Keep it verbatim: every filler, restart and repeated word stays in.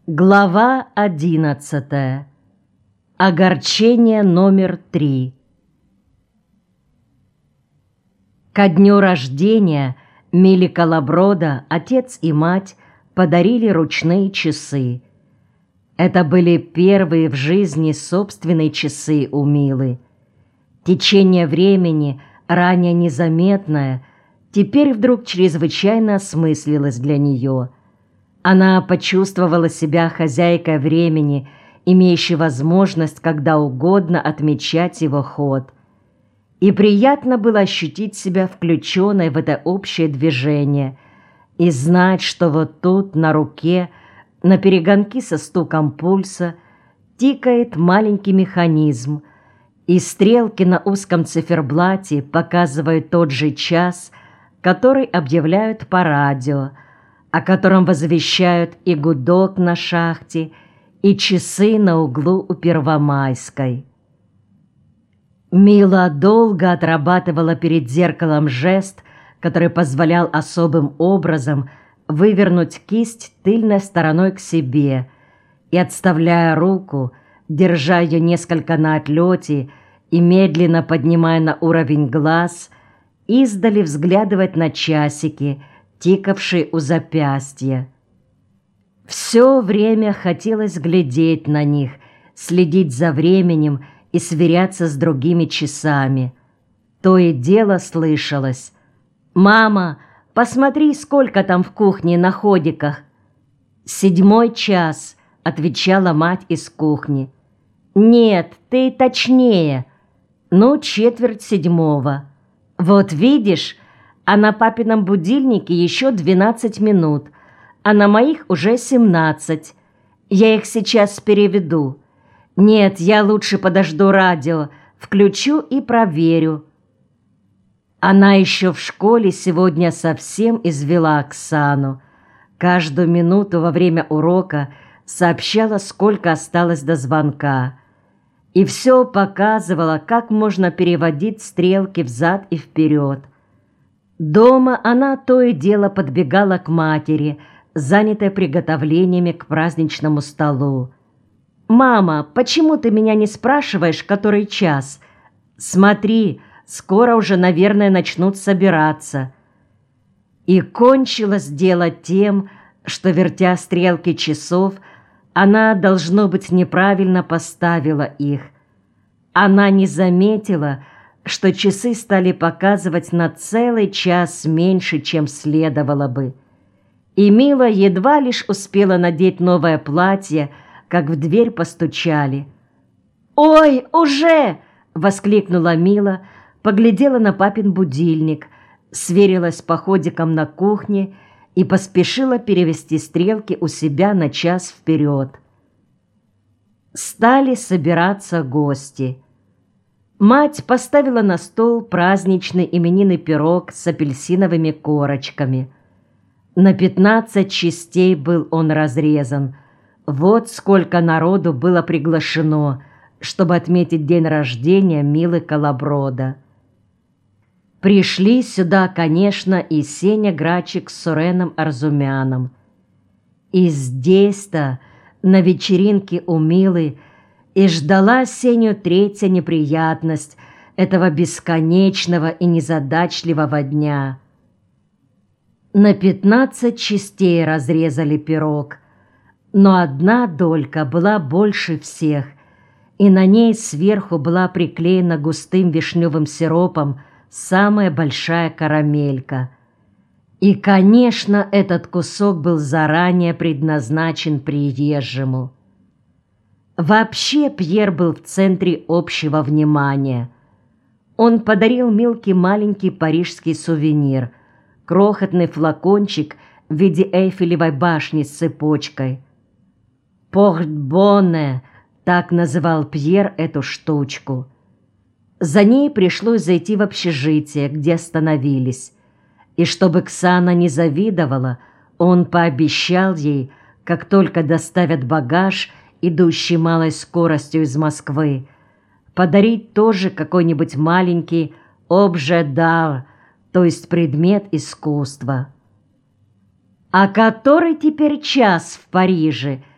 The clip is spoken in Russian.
Глава одиннадцатая. Огорчение номер три. Ко дню рождения Миле Колоброда отец и мать подарили ручные часы. Это были первые в жизни собственные часы у Милы. Течение времени, ранее незаметное, теперь вдруг чрезвычайно осмыслилось для нее. Она почувствовала себя хозяйкой времени, имеющей возможность когда угодно отмечать его ход. И приятно было ощутить себя включенной в это общее движение и знать, что вот тут, на руке, на перегонки со стуком пульса, тикает маленький механизм, и стрелки на узком циферблате показывают тот же час, который объявляют по радио, о котором возвещают и гудок на шахте, и часы на углу у Первомайской. Мила долго отрабатывала перед зеркалом жест, который позволял особым образом вывернуть кисть тыльной стороной к себе и, отставляя руку, держа ее несколько на отлете и медленно поднимая на уровень глаз, издали взглядывать на часики, тикавший у запястья. Все время хотелось глядеть на них, следить за временем и сверяться с другими часами. То и дело слышалось: «Мама, посмотри, сколько там в кухне на ходиках». «Седьмой час», — отвечала мать из кухни. «Нет, ты точнее». «Ну, четверть седьмого». «Вот видишь, а на папином будильнике еще двенадцать минут, а на моих уже семнадцать. Я их сейчас переведу. Нет, я лучше подожду радио, включу и проверю». Она еще в школе сегодня совсем извела Оксану. Каждую минуту во время урока сообщала, сколько осталось до звонка. И все показывала, как можно переводить стрелки взад и вперед. Дома она то и дело подбегала к матери, занятой приготовлениями к праздничному столу. «Мама, почему ты меня не спрашиваешь, который час? Смотри, скоро уже, наверное, начнут собираться». И кончилось дело тем, что, вертя стрелки часов, она, должно быть, неправильно поставила их. Она не заметила, что часы стали показывать на целый час меньше, чем следовало бы. И Мила едва лишь успела надеть новое платье, как в дверь постучали. «Ой, уже!» — воскликнула Мила, поглядела на папин будильник, сверилась по ходикам на кухне и поспешила перевести стрелки у себя на час вперед. Стали собираться гости. Мать поставила на стол праздничный именинный пирог с апельсиновыми корочками. На пятнадцать частей был он разрезан. Вот сколько народу было приглашено, чтобы отметить день рождения Милы Колоброда. Пришли сюда, конечно, и Сеня Грачик с Суреном Арзумяном. И здесь-то, на вечеринке у Милы, и ждала Сеню третья неприятность этого бесконечного и незадачливого дня. На пятнадцать частей разрезали пирог, но одна долька была больше всех, и на ней сверху была приклеена густым вишневым сиропом самая большая карамелька. И, конечно, этот кусок был заранее предназначен приезжему. Вообще Пьер был в центре общего внимания. Он подарил Милке маленький парижский сувенир — крохотный флакончик в виде Эйфелевой башни с цепочкой. «Порт-бонне» — так называл Пьер эту штучку. За ней пришлось зайти в общежитие, где остановились. И чтобы Ксана не завидовала, он пообещал ей, как только доставят багаж, идущий малой скоростью из Москвы, подарить тоже какой-нибудь маленький обже дар, то есть предмет искусства. «А который теперь час в Париже?»